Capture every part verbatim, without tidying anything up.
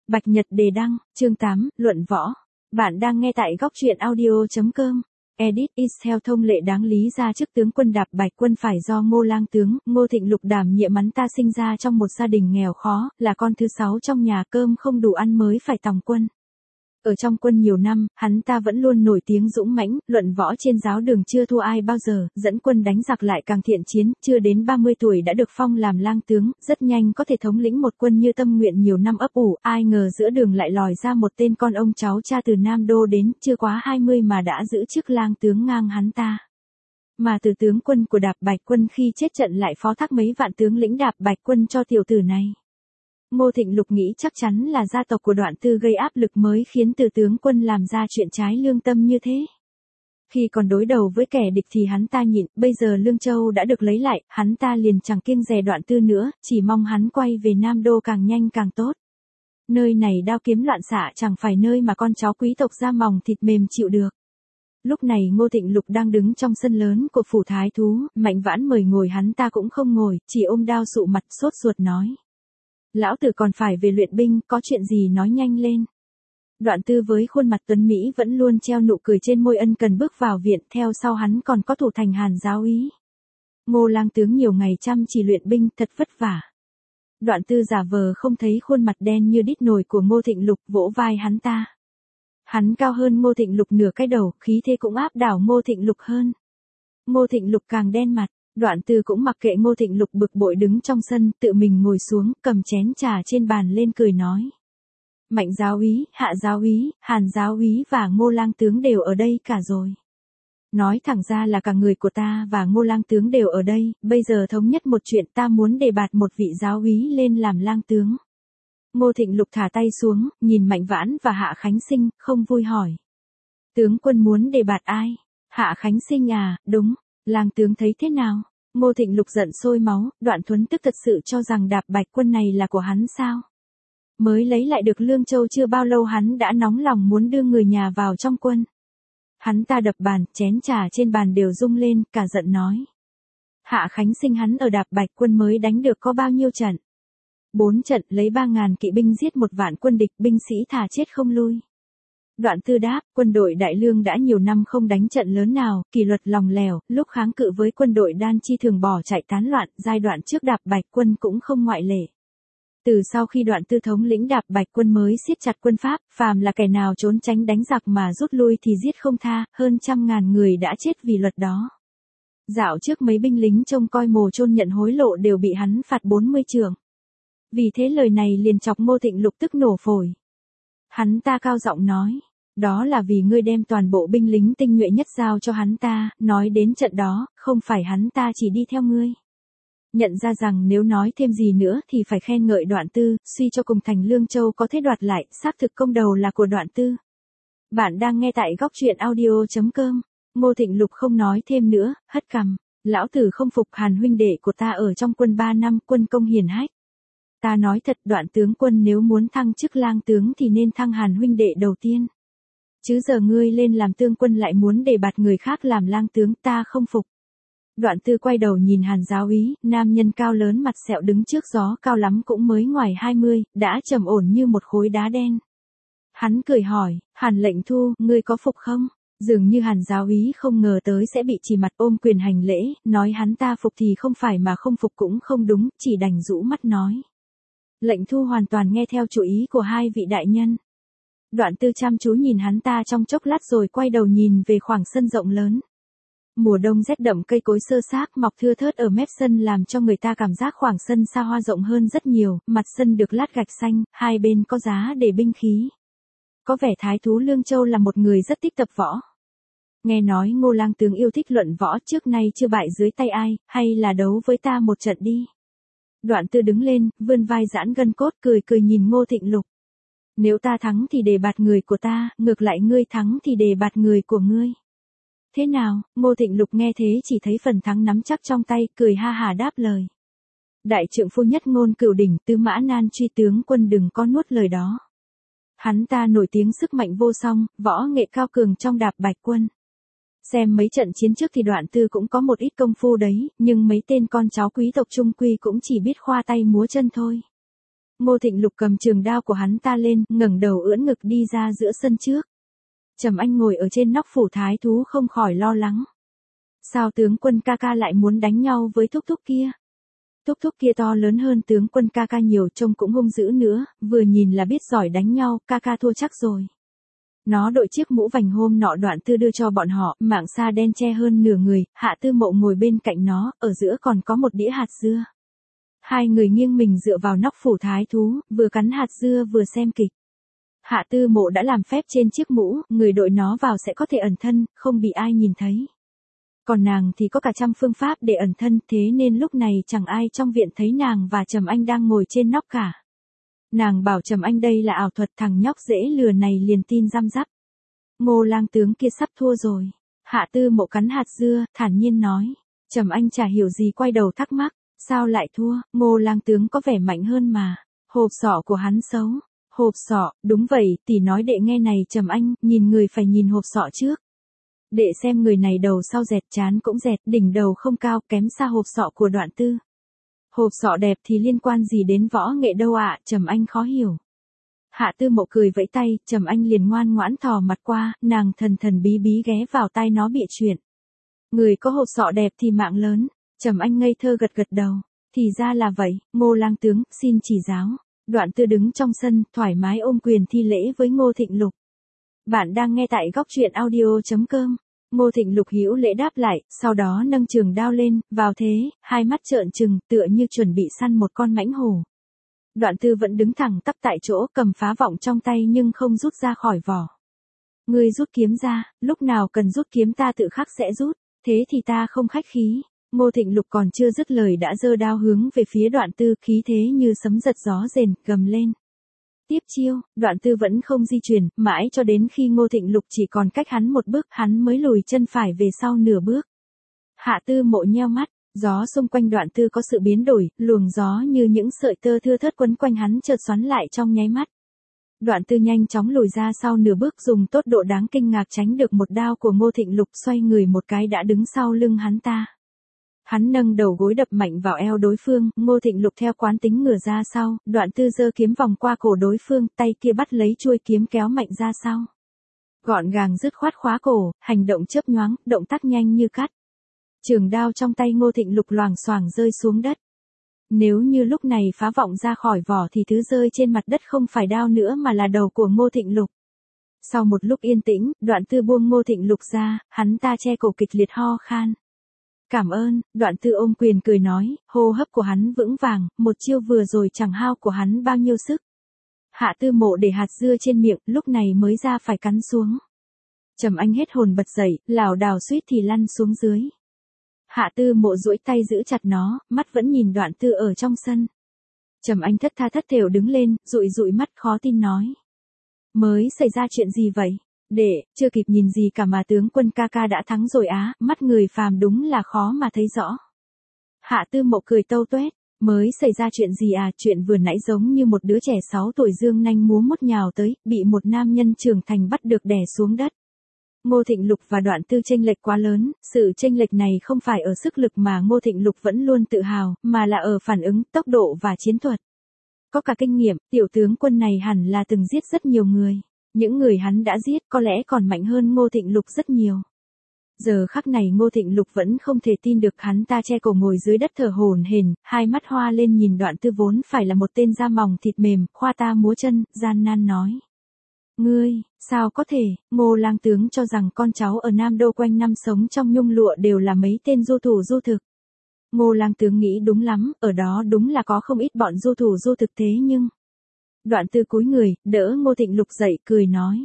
Bạch Nhật đề đăng, chương tám, luận võ. Bạn đang nghe tại góc truyện audio.com. Edit is theo thông lệ đáng lý ra chức tướng quân Đạp Bạch Quân phải do Ngô Lang tướng, Ngô Thịnh Lục đảm nhiệm. Hắn ta sinh ra trong một gia đình nghèo khó, là con thứ sáu trong nhà, cơm không đủ ăn mới phải tòng quân. Ở trong quân nhiều năm, hắn ta vẫn luôn nổi tiếng dũng mãnh, luận võ trên giáo đường chưa thua ai bao giờ, dẫn quân đánh giặc lại càng thiện chiến, chưa đến ba mươi tuổi đã được phong làm lang tướng, rất nhanh có thể thống lĩnh một quân như tâm nguyện nhiều năm ấp ủ, ai ngờ giữa đường lại lòi ra một tên con ông cháu cha từ Nam Đô đến, chưa quá hai mươi mà đã giữ chức lang tướng ngang hắn ta. Mà từ tướng quân của Đạp Bạch Quân khi chết trận lại phó thác mấy vạn tướng lĩnh Đạp Bạch Quân cho tiểu tử này. Ngô Thịnh Lục nghĩ chắc chắn là gia tộc của Đoạn Tư gây áp lực mới khiến từ tướng quân làm ra chuyện trái lương tâm như thế. Khi còn đối đầu với kẻ địch thì hắn ta nhịn, bây giờ Lương Châu đã được lấy lại, hắn ta liền chẳng kiêng dè Đoạn Tư nữa, chỉ mong hắn quay về Nam Đô càng nhanh càng tốt. Nơi này đao kiếm loạn xạ chẳng phải nơi mà con cháu quý tộc da mỏng thịt mềm chịu được. Lúc này Ngô Thịnh Lục đang đứng trong sân lớn của phủ thái thú, Mạnh Vãn mời ngồi hắn ta cũng không ngồi, chỉ ôm đao sụ mặt sốt ruột nói. Lão tử còn phải về luyện binh, có chuyện gì nói nhanh lên. Đoạn Tư với khuôn mặt tuấn Mỹ vẫn luôn treo nụ cười trên môi ân cần bước vào viện, theo sau hắn còn có Thủ Thành Hàn giáo úy. Ngô Lang tướng nhiều ngày chăm chỉ luyện binh, thật vất vả. Đoạn Tư giả vờ không thấy khuôn mặt đen như đít nồi của Ngô Thịnh Lục, vỗ vai hắn ta. Hắn cao hơn Ngô Thịnh Lục nửa cái đầu, khí thế cũng áp đảo Ngô Thịnh Lục hơn. Ngô Thịnh Lục càng đen mặt. Đoạn Tư cũng mặc kệ Ngô Thịnh Lục bực bội đứng trong sân, tự mình ngồi xuống, cầm chén trà trên bàn lên cười nói. Mạnh giáo úy, Hạ giáo úy, Hàn giáo úy và Ngô Lang tướng đều ở đây cả rồi. Nói thẳng ra là cả người của ta và Ngô Lang tướng đều ở đây, bây giờ thống nhất một chuyện, ta muốn đề bạt một vị giáo úy lên làm lang tướng. Ngô Thịnh Lục thả tay xuống, nhìn Mạnh Vãn và Hạ Khánh Sinh, không vui hỏi. Tướng quân muốn đề bạt ai? Hạ Khánh Sinh à, đúng. Lang tướng thấy thế nào? Ngô Thịnh Lục giận sôi máu, Đoạn Thuấn tức thật sự cho rằng Đạp Bạch Quân này là của hắn sao? Mới lấy lại được Lương Châu chưa bao lâu hắn đã nóng lòng muốn đưa người nhà vào trong quân. Hắn ta đập bàn, chén trà trên bàn đều rung lên, cả giận nói. Hạ Khánh Sinh hắn ở Đạp Bạch Quân mới đánh được có bao nhiêu trận? Bốn trận, lấy ba ngàn kỵ binh giết một vạn quân địch, binh sĩ thà chết không lui. Đoạn Tư đáp, quân đội Đại Lương đã nhiều năm không đánh trận lớn nào, kỷ luật lòng lẻo, lúc kháng cự với quân đội Đan Chi thường bỏ chạy tán loạn, giai đoạn trước Đạp Bạch Quân cũng không ngoại lệ. Từ sau khi Đoạn Tư thống lĩnh Đạp Bạch Quân mới siết chặt quân Pháp, phàm là kẻ nào trốn tránh đánh giặc mà rút lui thì giết không tha, hơn trăm ngàn người đã chết vì luật đó. Dạo trước mấy binh lính trông coi mồ chôn nhận hối lộ đều bị hắn phạt bốn mươi trượng. Vì thế lời này liền chọc Ngô Thịnh Lục tức nổ phổi. Hắn ta cao giọng nói. Đó là vì ngươi đem toàn bộ binh lính tinh nhuệ nhất giao cho hắn ta, nói đến trận đó, không phải hắn ta chỉ đi theo ngươi. Nhận ra rằng nếu nói thêm gì nữa thì phải khen ngợi Đoạn Tư, suy cho cùng thành Lương Châu có thể đoạt lại, xác thực công đầu là của Đoạn Tư. Bạn đang nghe tại góc truyện audio.com. Ngô Thịnh Lục không nói thêm nữa, hất cằm. Lão tử không phục, Hàn huynh đệ của ta ở trong quân ba năm, quân công hiển hách. Ta nói thật, Đoạn tướng quân nếu muốn thăng chức lang tướng thì nên thăng Hàn huynh đệ đầu tiên. Chứ giờ ngươi lên làm tương quân lại muốn đề bạt người khác làm lang tướng, ta không phục. Đoạn Tư quay đầu nhìn Hàn giáo úy, nam nhân cao lớn mặt sẹo đứng trước gió cao lắm cũng mới ngoài hai mươi, đã trầm ổn như một khối đá đen. Hắn cười hỏi, Hàn lệnh thu, ngươi có phục không? Dường như Hàn giáo úy không ngờ tới sẽ bị chỉ mặt ôm quyền hành lễ, nói hắn ta phục thì không phải mà không phục cũng không đúng, chỉ đành rũ mắt nói. Lệnh thu hoàn toàn nghe theo chủ ý của hai vị đại nhân. Đoạn Tư chăm chú nhìn hắn ta trong chốc lát rồi quay đầu nhìn về khoảng sân rộng lớn. Mùa đông rét đậm, cây cối xơ xác mọc thưa thớt ở mép sân làm cho người ta cảm giác khoảng sân xa hoa rộng hơn rất nhiều, mặt sân được lát gạch xanh, hai bên có giá để binh khí. Có vẻ thái thú Lương Châu là một người rất thích tập võ. Nghe nói Ngô Lang tướng yêu thích luận võ, trước nay chưa bại dưới tay ai, hay là đấu với ta một trận đi. Đoạn Tư đứng lên, vươn vai giãn gân cốt, cười cười nhìn Ngô Thịnh Lục. Nếu ta thắng thì đề bạt người của ta, ngược lại ngươi thắng thì đề bạt người của ngươi. Thế nào? Ngô Thịnh Lục nghe thế chỉ thấy phần thắng nắm chắc trong tay, cười ha hà đáp lời. Đại trượng phu nhất ngôn cửu đỉnh, Tư Mã Nan truy tướng quân đừng có nuốt lời đó. Hắn ta nổi tiếng sức mạnh vô song, võ nghệ cao cường trong Đạp Bạch Quân. Xem mấy trận chiến trước thì Đoạn Tư cũng có một ít công phu đấy, nhưng mấy tên con cháu quý tộc trung quy cũng chỉ biết khoa tay múa chân thôi. Ngô Thịnh Lục cầm trường đao của hắn ta lên, ngẩng đầu ưỡn ngực đi ra giữa sân trước. Trầm Anh ngồi ở trên nóc phủ thái thú không khỏi lo lắng. Sao tướng quân ca ca lại muốn đánh nhau với thúc thúc kia? Thúc thúc kia to lớn hơn tướng quân ca ca nhiều, trông cũng hung dữ nữa, vừa nhìn là biết giỏi đánh nhau, ca ca thua chắc rồi. Nó đội chiếc mũ vành hôm nọ Đoạn Tư đưa cho bọn họ, mảng sa đen che hơn nửa người, Hạ Tư Mộ ngồi bên cạnh nó, ở giữa còn có một đĩa hạt dưa. Hai người nghiêng mình dựa vào nóc phủ thái thú, vừa cắn hạt dưa vừa xem kịch. Hạ Tư Mộ đã làm phép trên chiếc mũ, người đội nó vào sẽ có thể ẩn thân, không bị ai nhìn thấy. Còn nàng thì có cả trăm phương pháp để ẩn thân, thế nên lúc này chẳng ai trong viện thấy nàng và Trầm Anh đang ngồi trên nóc cả. Nàng bảo Trầm Anh đây là ảo thuật, thằng nhóc dễ lừa này liền tin răm rắp. Ngô lang tướng kia sắp thua rồi. Hạ Tư Mộ cắn hạt dưa, thản nhiên nói. Trầm Anh chả hiểu gì quay đầu thắc mắc, sao lại thua, Ngô lang tướng có vẻ mạnh hơn mà. Hộp sọ của hắn xấu. Hộp sọ, đúng vậy, tỷ nói đệ nghe này Trầm Anh, nhìn người phải nhìn hộp sọ trước. Đệ xem người này đầu sau dẹt, trán cũng dẹt, đỉnh đầu không cao, kém xa hộp sọ của Đoạn Tư. Hộp sọ đẹp thì liên quan gì đến võ nghệ đâu ạ, à? Trầm Anh khó hiểu. Hạ Tư Mộ cười vẫy tay, Trầm Anh liền ngoan ngoãn thò mặt qua, nàng thần thần bí bí ghé vào tai nó bịa chuyện. Người có hộp sọ đẹp thì mạng lớn. Trầm Anh ngây thơ gật gật đầu. Thì ra là vậy, Ngô lang tướng, xin chỉ giáo. Đoạn Tư đứng trong sân, thoải mái ôm quyền thi lễ với Ngô Thịnh Lục. Bạn đang nghe tại góc truyện audio chấm com. Ngô Thịnh Lục hữu lễ đáp lại, sau đó nâng trường đao lên, vào thế, hai mắt trợn trừng, tựa như chuẩn bị săn một con mãnh hổ. Đoạn Tư vẫn đứng thẳng tắp tại chỗ, cầm phá vọng trong tay nhưng không rút ra khỏi vỏ. Ngươi rút kiếm ra, lúc nào cần rút kiếm ta tự khắc sẽ rút, thế thì ta không khách khí. Ngô Thịnh Lục còn chưa dứt lời đã giơ đao hướng về phía Đoạn Tư, khí thế như sấm giật gió rền, gầm lên. Tiếp chiêu, Đoạn Tư vẫn không di chuyển, mãi cho đến khi Ngô Thịnh Lục chỉ còn cách hắn một bước, hắn mới lùi chân phải về sau nửa bước. Hạ Tư Mộ nheo mắt, gió xung quanh Đoạn Tư có sự biến đổi, luồng gió như những sợi tơ thưa thớt quấn quanh hắn chợt xoắn lại trong nháy mắt. Đoạn Tư nhanh chóng lùi ra sau nửa bước, dùng tốc độ đáng kinh ngạc tránh được một đao của Ngô Thịnh Lục, xoay người một cái đã đứng sau lưng hắn ta. Hắn nâng đầu gối đập mạnh vào eo đối phương, Ngô Thịnh Lục theo quán tính ngửa ra sau, Đoạn Tư giơ kiếm vòng qua cổ đối phương, tay kia bắt lấy chuôi kiếm kéo mạnh ra sau. Gọn gàng dứt khoát khóa cổ, hành động chớp nhoáng, động tác nhanh như cắt. Trường đao trong tay Ngô Thịnh Lục loảng xoảng rơi xuống đất. Nếu như lúc này phá vọng ra khỏi vỏ thì thứ rơi trên mặt đất không phải đao nữa mà là đầu của Ngô Thịnh Lục. Sau một lúc yên tĩnh, Đoạn Tư buông Ngô Thịnh Lục ra, hắn ta che cổ kịch liệt ho khan. Cảm ơn, Đoạn Tư ôm quyền cười nói, hô hấp của hắn vững vàng, một chiêu vừa rồi chẳng hao của hắn bao nhiêu sức. Hạ Tư Mộ để hạt dưa trên miệng, lúc này mới ra phải cắn xuống. Trầm Anh hết hồn bật dậy, lảo đảo suýt thì lăn xuống dưới. Hạ Tư Mộ duỗi tay giữ chặt nó, mắt vẫn nhìn Đoạn Tư ở trong sân. Trầm Anh thất tha thất thểu đứng lên, dụi dụi mắt khó tin nói. Mới xảy ra chuyện gì vậy? Đệ, chưa kịp nhìn gì cả mà tướng quân ca ca đã thắng rồi á, mắt người phàm đúng là khó mà thấy rõ. Hạ Tư Mộ cười tâu tuét, mới xảy ra chuyện gì à, chuyện vừa nãy giống như một đứa trẻ sáu tuổi dương nanh múa mút nhào tới, bị một nam nhân trưởng thành bắt được đè xuống đất. Ngô Thịnh Lục và Đoạn Tư chênh lệch quá lớn, sự chênh lệch này không phải ở sức lực mà Ngô Thịnh Lục vẫn luôn tự hào, mà là ở phản ứng, tốc độ và chiến thuật. Có cả kinh nghiệm, tiểu tướng quân này hẳn là từng giết rất nhiều người. Những người hắn đã giết có lẽ còn mạnh hơn Ngô Thịnh Lục rất nhiều. Giờ khắc này Ngô Thịnh Lục vẫn không thể tin được, hắn ta che cổ ngồi dưới đất thở hổn hển, hai mắt hoa lên nhìn Đoạn Tư vốn phải là một tên da mỏng thịt mềm, khoa ta múa chân, gian nan nói. Ngươi, sao có thể, Ngô lang tướng cho rằng con cháu ở Nam Đô quanh năm sống trong nhung lụa đều là mấy tên du thủ du thực. Ngô lang tướng nghĩ đúng lắm, ở đó đúng là có không ít bọn du thủ du thực thế nhưng... Đoạn Tư cúi người, đỡ Ngô Thịnh Lục dậy, cười nói.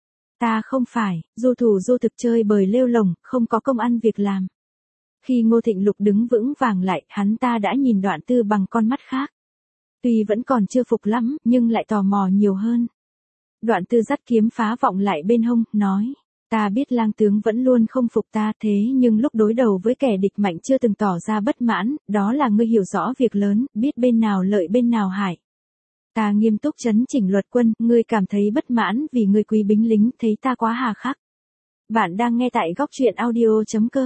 Ta không phải, du thủ du thực chơi bời lêu lồng, không có công ăn việc làm. Khi Ngô Thịnh Lục đứng vững vàng lại, hắn ta đã nhìn Đoạn Tư bằng con mắt khác. Tuy vẫn còn chưa phục lắm, nhưng lại tò mò nhiều hơn. Đoạn Tư dắt kiếm phá vọng lại bên hông, nói. Ta biết lang tướng vẫn luôn không phục ta, thế nhưng lúc đối đầu với kẻ địch mạnh chưa từng tỏ ra bất mãn, đó là ngươi hiểu rõ việc lớn, biết bên nào lợi bên nào hại. Ta nghiêm túc chấn chỉnh luật quân, ngươi cảm thấy bất mãn vì ngươi quý binh lính, thấy ta quá hà khắc. Bạn đang nghe tại góc truyện audio chấm com.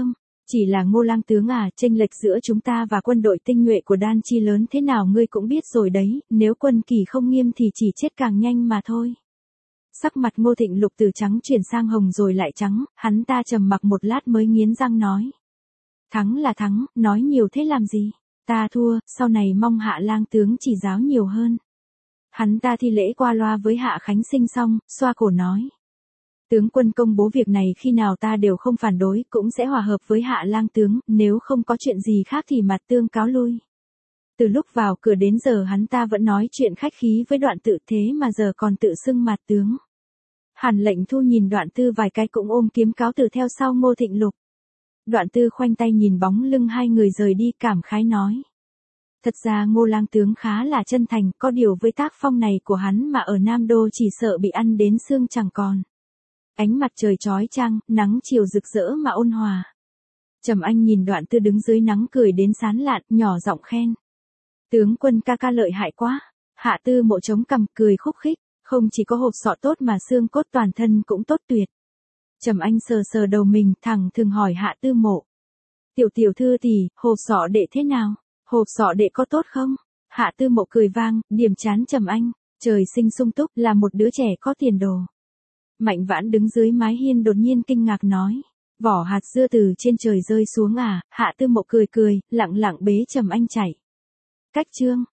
Chỉ là Ngô lang tướng à, chênh lệch giữa chúng ta và quân đội tinh nhuệ của Đan Chi lớn thế nào ngươi cũng biết rồi đấy, nếu quân kỳ không nghiêm thì chỉ chết càng nhanh mà thôi. Sắc mặt Ngô Thịnh Lục từ trắng chuyển sang hồng rồi lại trắng, hắn ta trầm mặc một lát mới nghiến răng nói. Thắng là thắng, nói nhiều thế làm gì? Ta thua, sau này mong Hạ lang tướng chỉ giáo nhiều hơn. Hắn ta thi lễ qua loa với Hạ Khánh Sinh xong, xoa cổ nói. Tướng quân công bố việc này khi nào ta đều không phản đối, cũng sẽ hòa hợp với Hạ lang tướng, nếu không có chuyện gì khác thì mặt tương cáo lui. Từ lúc vào cửa đến giờ hắn ta vẫn nói chuyện khách khí với Đoạn Tự, thế mà giờ còn tự xưng mặt tướng. Hàn Lệnh Thu nhìn Đoạn Tư vài cái cũng ôm kiếm cáo từ theo sau Ngô Thịnh Lục. Đoạn Tư khoanh tay nhìn bóng lưng hai người rời đi, cảm khái nói. Thật ra Ngô lang tướng khá là chân thành, có điều với tác phong này của hắn mà ở Nam Đô chỉ sợ bị ăn đến xương chẳng còn. Ánh mặt trời chói chang, nắng chiều rực rỡ mà ôn hòa. Trầm Anh nhìn Đoạn Tư đứng dưới nắng cười đến sán lạn, nhỏ giọng khen. Tướng quân ca ca lợi hại quá. Hạ Tư Mộ chống cằm cười khúc khích, không chỉ có hộp sọ tốt mà xương cốt toàn thân cũng tốt tuyệt. Trầm Anh sờ sờ đầu mình, thẳng thường hỏi Hạ Tư Mộ. Tiểu tiểu thư tỷ, hộp sọ đệ thế nào? Hộp sọ đệ có tốt không? Hạ Tư Mộ cười vang, điểm chán Trầm Anh, trời sinh sung túc, là một đứa trẻ có tiền đồ. Mạnh Vãn đứng dưới mái hiên đột nhiên kinh ngạc nói. Vỏ hạt dưa từ trên trời rơi xuống à? Hạ Tư Mộ cười cười, lặng lặng bế Trầm Anh chạy. Cách chương.